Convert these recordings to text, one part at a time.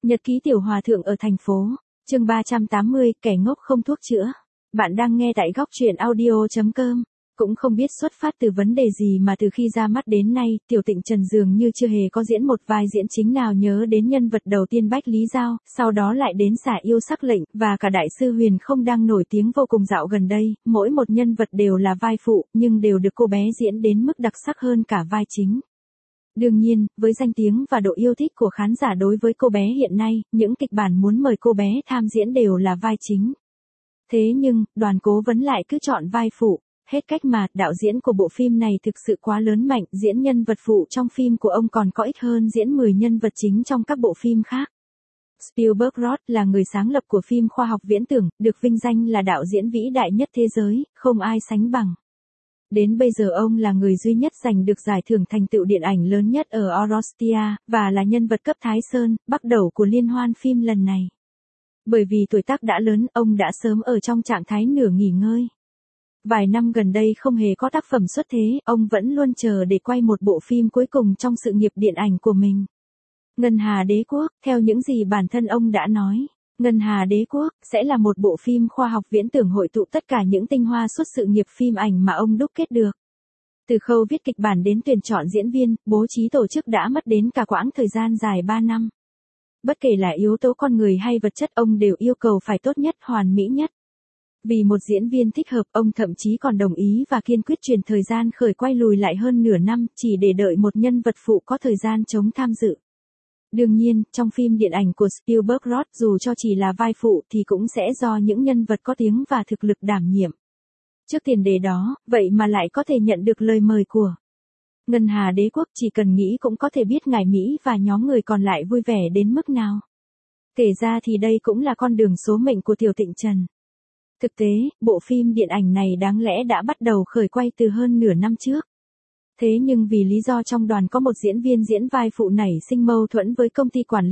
Nhật ký tiểu hòa thượng ở thành phố. Chương 380, kẻ ngốc không thuốc chữa. Bạn đang nghe tại góc truyện audio.com. Cũng không biết xuất phát từ vấn đề gì mà từ khi ra mắt đến nay, Tiểu Tịnh Trần dường như chưa hề có diễn một vai diễn chính nào. Nhớ đến nhân vật đầu tiên Bách Lý Giao, sau đó lại đến Xả Yêu Sắc Lệnh, và cả Đại sư Huyền Không đang nổi tiếng vô cùng dạo gần đây. Mỗi một nhân vật đều là vai phụ, nhưng đều được cô bé diễn đến mức đặc sắc hơn cả vai chính. Đương nhiên, với danh tiếng và độ yêu thích của khán giả đối với cô bé hiện nay, những kịch bản muốn mời cô bé tham diễn đều là vai chính. Thế nhưng, Đoàn Cố Vấn lại cứ chọn vai phụ. Hết cách mà, đạo diễn của bộ phim này thực sự quá lớn mạnh, diễn nhân vật phụ trong phim của ông còn có ít hơn diễn 10 nhân vật chính trong các bộ phim khác. Spielberg Rod là người sáng lập của phim khoa học viễn tưởng, được vinh danh là đạo diễn vĩ đại nhất thế giới, không ai sánh bằng. Đến bây giờ ông là người duy nhất giành được giải thưởng thành tựu điện ảnh lớn nhất ở Orostia, và là nhân vật cấp Thái Sơn, bắt đầu của liên hoan phim lần này. Bởi vì tuổi tác đã lớn, ông đã sớm ở trong trạng thái nửa nghỉ ngơi. Vài năm gần đây không hề có tác phẩm xuất thế, ông vẫn luôn chờ để quay một bộ phim cuối cùng trong sự nghiệp điện ảnh của mình. Ngân Hà Đế Quốc, theo những gì bản thân ông đã nói, Ngân Hà Đế Quốc sẽ là một bộ phim khoa học viễn tưởng hội tụ tất cả những tinh hoa suốt sự nghiệp phim ảnh mà ông đúc kết được. Từ khâu viết kịch bản đến tuyển chọn diễn viên, bố trí tổ chức đã mất đến cả quãng thời gian dài 3 năm. Bất kể là yếu tố con người hay vật chất, ông đều yêu cầu phải tốt nhất, hoàn mỹ nhất. Vì một diễn viên thích hợp, ông thậm chí còn đồng ý và kiên quyết chuyển thời gian khởi quay lùi lại hơn nửa năm, chỉ để đợi một nhân vật phụ có thời gian trống tham dự. Đương nhiên, trong phim điện ảnh của Spielberg Rod, dù cho chỉ là vai phụ thì cũng sẽ do những nhân vật có tiếng và thực lực đảm nhiệm. Trước tiền đề đó, vậy mà lại có thể nhận được lời mời của Ngân Hà Đế Quốc, chỉ cần nghĩ cũng có thể biết ngài Mỹ và nhóm người còn lại vui vẻ đến mức nào. Kể ra thì đây cũng là con đường số mệnh của Tiểu Tịnh Trần. Thực tế, bộ phim điện ảnh này đáng lẽ đã bắt đầu khởi quay từ hơn nửa năm trước. Thế nhưng vì lý do trong đoàn có một diễn viên diễn vai phụ nảy sinh mâu thuẫn với công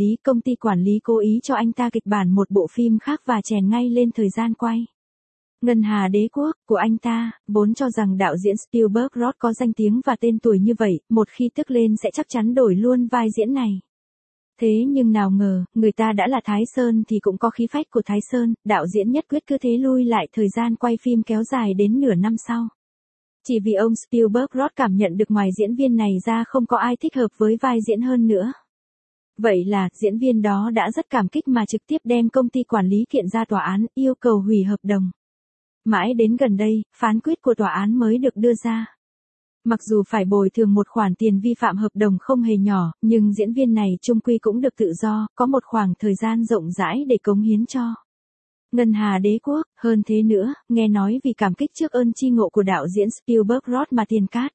ty quản lý cố ý cho anh ta kịch bản một bộ phim khác và chèn ngay lên thời gian quay. Ngân Hà Đế Quốc của anh ta, vốn cho rằng đạo diễn Spielberg Rod có danh tiếng và tên tuổi như vậy, một khi tức lên sẽ chắc chắn đổi luôn vai diễn này. Thế nhưng nào ngờ, người ta đã là Thái Sơn thì cũng có khí phách của Thái Sơn, đạo diễn nhất quyết cứ thế lui lại thời gian quay phim kéo dài đến nửa năm sau. Chỉ vì ông Spielberg Rod cảm nhận được ngoài diễn viên này ra không có ai thích hợp với vai diễn hơn nữa. Vậy là, diễn viên đó đã rất cảm kích mà trực tiếp đem công ty quản lý kiện ra tòa án, yêu cầu hủy hợp đồng. Mãi đến gần đây, phán quyết của tòa án mới được đưa ra. Mặc dù phải bồi thường một khoản tiền vi phạm hợp đồng không hề nhỏ, nhưng diễn viên này chung quy cũng được tự do, có một khoảng thời gian rộng rãi để cống hiến cho Ngân Hà Đế Quốc. Hơn thế nữa, nghe nói vì cảm kích trước ơn chi ngộ của đạo diễn Spielberg Rod mà tiền cát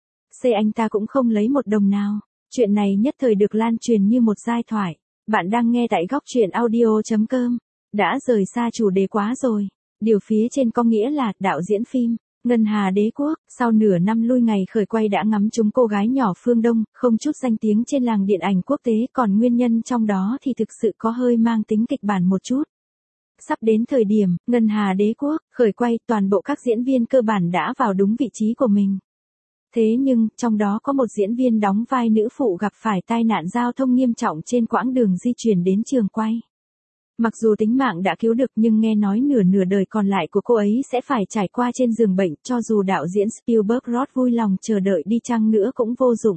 anh ta cũng không lấy một đồng nào. Chuyện này nhất thời được lan truyền như một giai thoại. Bạn đang nghe tại góc truyện audio.com. Đã rời xa chủ đề quá rồi. Điều phía trên có nghĩa là, đạo diễn phim Ngân Hà Đế Quốc, sau nửa năm lui ngày khởi quay đã ngắm trúng cô gái nhỏ Phương Đông, không chút danh tiếng trên làng điện ảnh quốc tế, còn nguyên nhân trong đó thì thực sự có hơi mang tính kịch bản một chút. Sắp đến thời điểm, Ngân Hà Đế Quốc, khởi quay, toàn bộ các diễn viên cơ bản đã vào đúng vị trí của mình. Thế nhưng, trong đó có một diễn viên đóng vai nữ phụ gặp phải tai nạn giao thông nghiêm trọng trên quãng đường di chuyển đến trường quay. Mặc dù tính mạng đã cứu được nhưng nghe nói nửa đời còn lại của cô ấy sẽ phải trải qua trên giường bệnh, cho dù đạo diễn Spielberg Rod vui lòng chờ đợi đi chăng nữa cũng vô dụng.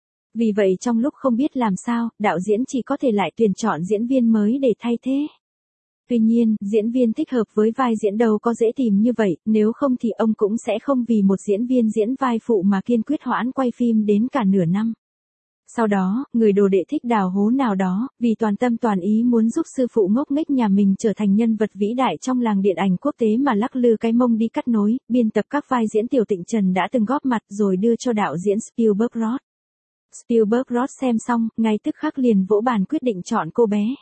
Vì vậy trong lúc không biết làm sao, đạo diễn chỉ có thể lại tuyển chọn diễn viên mới để thay thế. Tuy nhiên, diễn viên thích hợp với vai diễn đâu có dễ tìm như vậy, nếu không thì ông cũng sẽ không vì một diễn viên diễn vai phụ mà kiên quyết hoãn quay phim đến cả nửa năm. Sau đó, người đồ đệ thích đào hố nào đó, vì toàn tâm toàn ý muốn giúp sư phụ ngốc nghếch nhà mình trở thành nhân vật vĩ đại trong làng điện ảnh quốc tế mà lắc lư cái mông đi cắt nối, biên tập các vai diễn Tiểu Tịnh Trần đã từng góp mặt rồi đưa cho đạo diễn Spielberg Rod. Spielberg Rod xem xong, ngay tức khắc liền vỗ bàn quyết định chọn cô bé.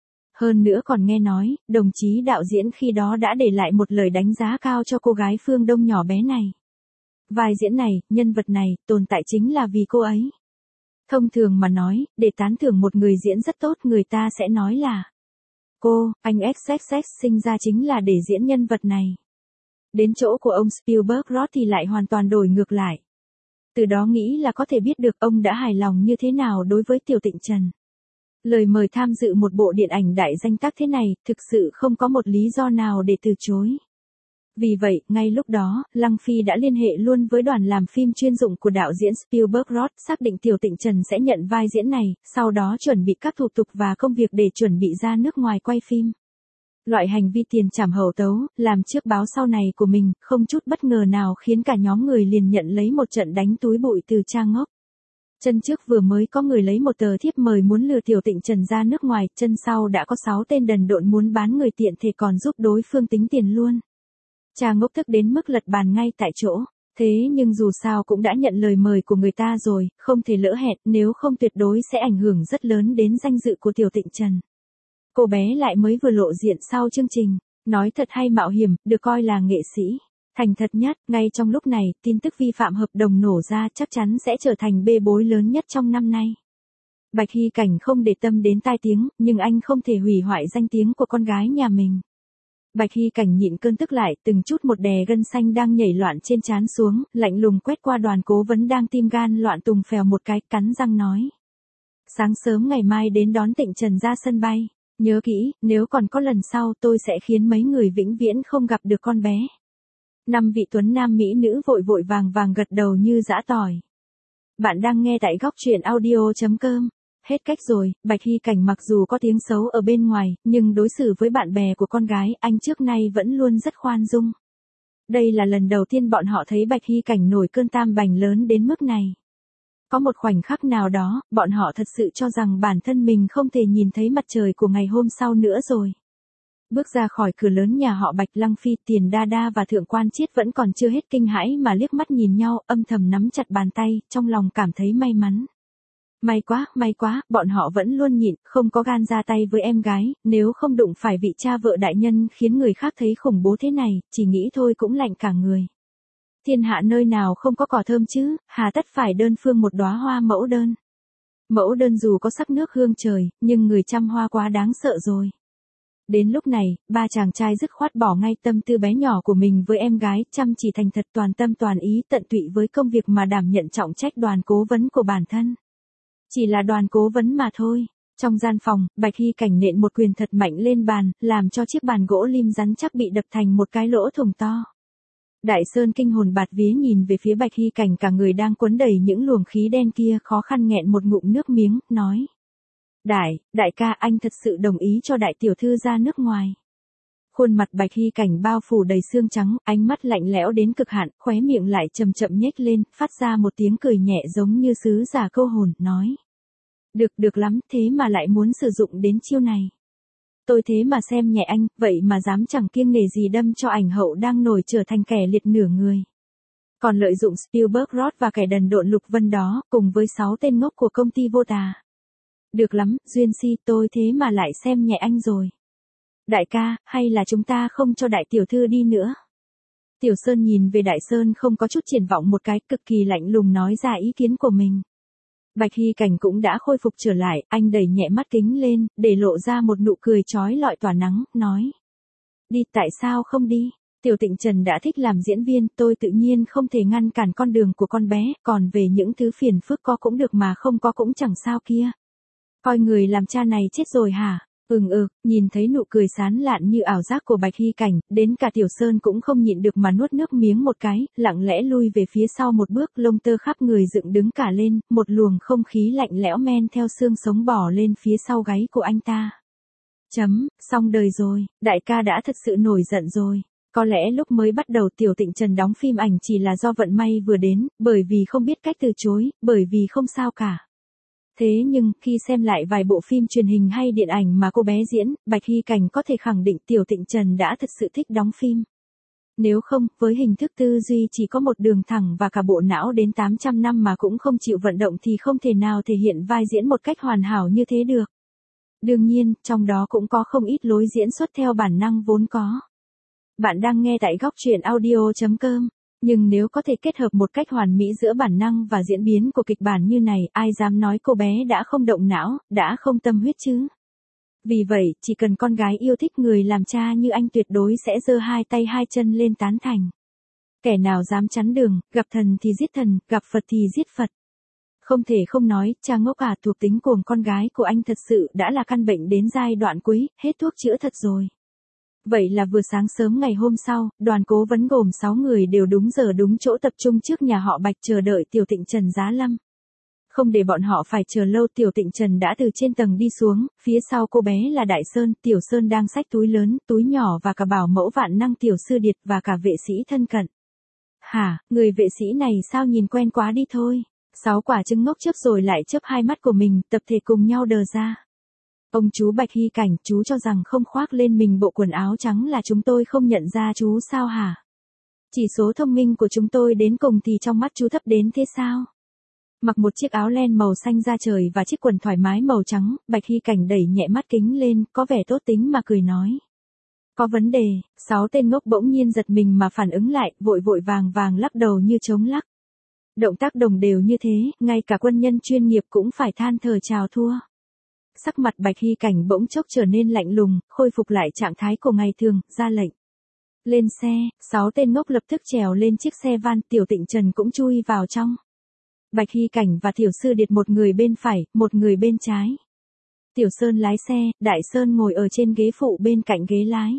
Hơn nữa còn nghe nói, đồng chí đạo diễn khi đó đã để lại một lời đánh giá cao cho cô gái Phương Đông nhỏ bé này. Vai diễn này, nhân vật này, tồn tại chính là vì cô ấy. Thông thường mà nói, để tán thưởng một người diễn rất tốt người ta sẽ nói là anh XXX sinh ra chính là để diễn nhân vật này. Đến chỗ của ông Spielberg Rod thì lại hoàn toàn đổi ngược lại. Từ đó nghĩ là có thể biết được ông đã hài lòng như thế nào đối với Tiểu Tịnh Trần. Lời mời tham dự một bộ điện ảnh đại danh tác thế này, thực sự không có một lý do nào để từ chối. Vì vậy, ngay lúc đó, Lăng Phi đã liên hệ luôn với đoàn làm phim chuyên dụng của đạo diễn Spielberg Roth, xác định Tiểu Tịnh Trần sẽ nhận vai diễn này, sau đó chuẩn bị các thủ tục và công việc để chuẩn bị ra nước ngoài quay phim. Loại hành vi tiền trảm hậu tấu, làm trước báo sau này của mình, không chút bất ngờ nào khiến cả nhóm người liền nhận lấy một trận đánh túi bụi từ Trang Ngốc. Chân trước vừa mới có người lấy một tờ thiếp mời muốn lừa Tiểu Tịnh Trần ra nước ngoài, chân sau đã có 6 tên đần độn muốn bán người tiện thể còn giúp đối phương tính tiền luôn. Trang Ngốc tức đến mức lật bàn ngay tại chỗ. Thế nhưng dù sao cũng đã nhận lời mời của người ta rồi, không thể lỡ hẹn, nếu không tuyệt đối sẽ ảnh hưởng rất lớn đến danh dự của Tiểu Tịnh Trần. Cô bé lại mới vừa lộ diện sau chương trình, nói thật hay mạo hiểm, được coi là nghệ sĩ. Thành thật nhất, ngay trong lúc này, tin tức vi phạm hợp đồng nổ ra chắc chắn sẽ trở thành bê bối lớn nhất trong năm nay. Bạch Hy Cảnh không để tâm đến tai tiếng, nhưng anh không thể hủy hoại danh tiếng của con gái nhà mình. Bạch Hy Cảnh nhịn cơn tức lại, từng chút một đè gân xanh đang nhảy loạn trên trán xuống, lạnh lùng quét qua đoàn cố vấn đang tim gan loạn tùng phèo một cái, cắn răng nói. Sáng sớm ngày mai đến đón Tịnh Trần ra sân bay. Nhớ kỹ, nếu còn có lần sau tôi sẽ khiến mấy người vĩnh viễn không gặp được con bé. 5 vị tuấn nam mỹ nữ vội vội vàng vàng gật đầu như giã tỏi. Bạn đang nghe tại góc truyện audio.com. Hết cách rồi, Bạch Hy Cảnh mặc dù có tiếng xấu ở bên ngoài, nhưng đối xử với bạn bè của con gái, anh trước nay vẫn luôn rất khoan dung. Đây là lần đầu tiên bọn họ thấy Bạch Hy Cảnh nổi cơn tam bành lớn đến mức này. Có một khoảnh khắc nào đó, bọn họ thật sự cho rằng bản thân mình không thể nhìn thấy mặt trời của ngày hôm sau nữa rồi. Bước ra khỏi cửa lớn nhà họ Bạch, Lăng Phi, Tiền Đa Đa và Thượng Quan Chiết vẫn còn chưa hết kinh hãi mà liếc mắt nhìn nhau, âm thầm nắm chặt bàn tay, trong lòng cảm thấy may mắn. May quá, bọn họ vẫn luôn nhịn, không có gan ra tay với em gái, nếu không đụng phải vị cha vợ đại nhân khiến người khác thấy khủng bố thế này, chỉ nghĩ thôi cũng lạnh cả người. Thiên hạ nơi nào không có cỏ thơm chứ, hà tất phải đơn phương một đóa hoa mẫu đơn. Mẫu đơn dù có sắc nước hương trời, nhưng người chăm hoa quá đáng sợ rồi. Đến lúc này, ba chàng trai dứt khoát bỏ ngay tâm tư bé nhỏ của mình với em gái, chăm chỉ thành thật toàn tâm toàn ý tận tụy với công việc mà đảm nhận trọng trách đoàn cố vấn của bản thân. Chỉ là đoàn cố vấn mà thôi. Trong gian phòng, Bạch Hy Cảnh nện một quyền thật mạnh lên bàn, làm cho chiếc bàn gỗ lim rắn chắc bị đập thành một cái lỗ thủng to. Đại Sơn kinh hồn bạt vía nhìn về phía Bạch Hy Cảnh, cả người đang quấn đầy những luồng khí đen kia, khó khăn nghẹn một ngụm nước miếng, nói. Đại ca, anh thật sự đồng ý cho đại tiểu thư ra nước ngoài. Khuôn mặt Bạch Hy Cảnh bao phủ đầy xương trắng, ánh mắt lạnh lẽo đến cực hạn, khóe miệng lại chậm chậm nhếch lên, phát ra một tiếng cười nhẹ giống như sứ giả câu hồn, nói. Được lắm, thế mà lại muốn sử dụng đến chiêu này. Tôi thế mà xem nhẹ anh, vậy mà dám chẳng kiêng nể gì đâm cho ảnh hậu đang nổi trở thành kẻ liệt nửa người. Còn lợi dụng Spielberg Roth và kẻ đần độn Lục Vân đó, cùng với 6 tên ngốc của công ty vô tà. Được lắm, Duyên Si, tôi thế mà lại xem nhẹ anh rồi. Đại ca, hay là chúng ta không cho đại tiểu thư đi nữa? Tiểu Sơn nhìn về Đại Sơn không có chút triển vọng một cái, cực kỳ lạnh lùng nói ra ý kiến của mình. Bạch Hy Cảnh cũng đã khôi phục trở lại, anh đẩy nhẹ mắt kính lên, để lộ ra một nụ cười chói lọi tỏa nắng, nói. Đi, tại sao không đi? Tiểu Tịnh Trần đã thích làm diễn viên, tôi tự nhiên không thể ngăn cản con đường của con bé, còn về những thứ phiền phức có cũng được mà không có cũng chẳng sao kia. Coi người làm cha này chết rồi hả? Nhìn thấy nụ cười sán lạn như ảo giác của Bạch Hy Cảnh, đến cả Tiểu Sơn cũng không nhịn được mà nuốt nước miếng một cái, lặng lẽ lui về phía sau một bước, lông tơ khắp người dựng đứng cả lên, một luồng không khí lạnh lẽo men theo xương sống bò lên phía sau gáy của anh ta. Xong đời rồi, đại ca đã thật sự nổi giận rồi. Có lẽ lúc mới bắt đầu Tiểu Tịnh Trần đóng phim ảnh chỉ là do vận may vừa đến, bởi vì không biết cách từ chối, bởi vì không sao cả. Thế nhưng, khi xem lại vài bộ phim truyền hình hay điện ảnh mà cô bé diễn, Bạch Hy Cảnh có thể khẳng định Tiểu Tịnh Trần đã thật sự thích đóng phim. Nếu không, với hình thức tư duy chỉ có một đường thẳng và cả bộ não đến 800 năm mà cũng không chịu vận động thì không thể nào thể hiện vai diễn một cách hoàn hảo như thế được. Đương nhiên, trong đó cũng có không ít lối diễn xuất theo bản năng vốn có. Bạn đang nghe tại góc truyện audio.com. Nhưng nếu có thể kết hợp một cách hoàn mỹ giữa bản năng và diễn biến của kịch bản như này, ai dám nói cô bé đã không động não, đã không tâm huyết chứ? Vì vậy, chỉ cần con gái yêu thích người làm cha như anh tuyệt đối sẽ giơ hai tay hai chân lên tán thành. Kẻ nào dám chắn đường, gặp thần thì giết thần, gặp Phật thì giết Phật. Không thể không nói, cha ngốc à, thuộc tính cuồng con gái của anh thật sự đã là căn bệnh đến giai đoạn cuối, hết thuốc chữa thật rồi. Vậy là vừa sáng sớm ngày hôm sau, đoàn cố vấn gồm 6 người đều đúng giờ đúng chỗ tập trung trước nhà họ Bạch chờ đợi Tiểu Tịnh Trần giá lâm. Không để bọn họ phải chờ lâu, Tiểu Tịnh Trần đã từ trên tầng đi xuống, phía sau cô bé là Đại Sơn, Tiểu Sơn đang xách túi lớn, túi nhỏ và cả bảo mẫu vạn năng Tiểu Sư Điệt và cả vệ sĩ thân cận. Hả, người vệ sĩ này sao nhìn quen quá đi thôi. 6 quả trứng ngốc chớp rồi lại chớp hai mắt của mình, tập thể cùng nhau đờ ra. Ông chú Bạch Hy Cảnh, chú cho rằng không khoác lên mình bộ quần áo trắng là chúng tôi không nhận ra chú sao hả? Chỉ số thông minh của chúng tôi đến cùng thì trong mắt chú thấp đến thế sao? Mặc một chiếc áo len màu xanh da trời và chiếc quần thoải mái màu trắng, Bạch Hy Cảnh đẩy nhẹ mắt kính lên, có vẻ tốt tính mà cười nói. Có vấn đề, 6 tên ngốc bỗng nhiên giật mình mà phản ứng lại, vội vội vàng vàng lắc đầu như trống lắc. Động tác đồng đều như thế, ngay cả quân nhân chuyên nghiệp cũng phải than thở chào thua. Sắc mặt Bạch Hy Cảnh bỗng chốc trở nên lạnh lùng, khôi phục lại trạng thái của ngày thường, ra lệnh. Lên xe, 6 tên ngốc lập tức trèo lên chiếc xe van, Tiểu Tịnh Trần cũng chui vào trong. Bạch Hy Cảnh và Tiểu Sư Điệt một người bên phải, một người bên trái. Tiểu Sơn lái xe, Đại Sơn ngồi ở trên ghế phụ bên cạnh ghế lái.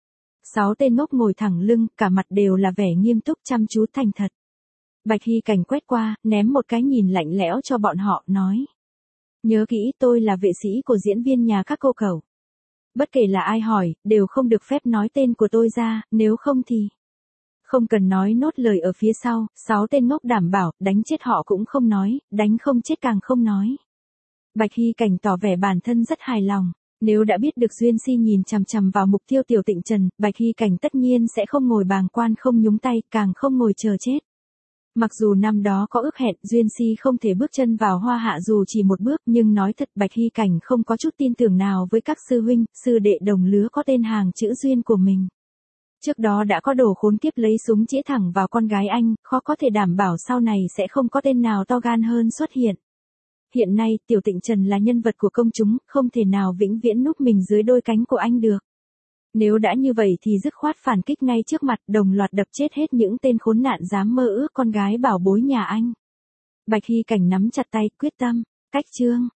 6 tên ngốc ngồi thẳng lưng, cả mặt đều là vẻ nghiêm túc chăm chú thành thật. Bạch Hy Cảnh quét qua, ném một cái nhìn lạnh lẽo cho bọn họ, nói. Nhớ kỹ, tôi là vệ sĩ của diễn viên nhà các cô cậu. Bất kể là ai hỏi, đều không được phép nói tên của tôi ra, nếu không thì... Không cần nói nốt lời ở phía sau, 6 tên ngốc đảm bảo, đánh chết họ cũng không nói, đánh không chết càng không nói. Bạch Hy Cảnh tỏ vẻ bản thân rất hài lòng. Nếu đã biết được Duyên Si nhìn chằm chằm vào mục tiêu Tiểu Tịnh Trần, Bạch Hy Cảnh tất nhiên sẽ không ngồi bàng quan không nhúng tay, càng không ngồi chờ chết. Mặc dù năm đó có ước hẹn Duyên Si không thể bước chân vào Hoa Hạ dù chỉ một bước, nhưng nói thật Bạch Hy Cảnh không có chút tin tưởng nào với các sư huynh, sư đệ đồng lứa có tên hàng chữ Duyên của mình. Trước đó đã có đồ khốn kiếp lấy súng chĩa thẳng vào con gái anh, khó có thể đảm bảo sau này sẽ không có tên nào to gan hơn xuất hiện. Hiện nay, Tiểu Tịnh Trần là nhân vật của công chúng, không thể nào vĩnh viễn núp mình dưới đôi cánh của anh được. Nếu đã như vậy thì dứt khoát phản kích ngay trước mặt, đồng loạt đập chết hết những tên khốn nạn dám mơ ước con gái bảo bối nhà anh. Bạch Hy Cảnh nắm chặt tay, quyết tâm, cách chương.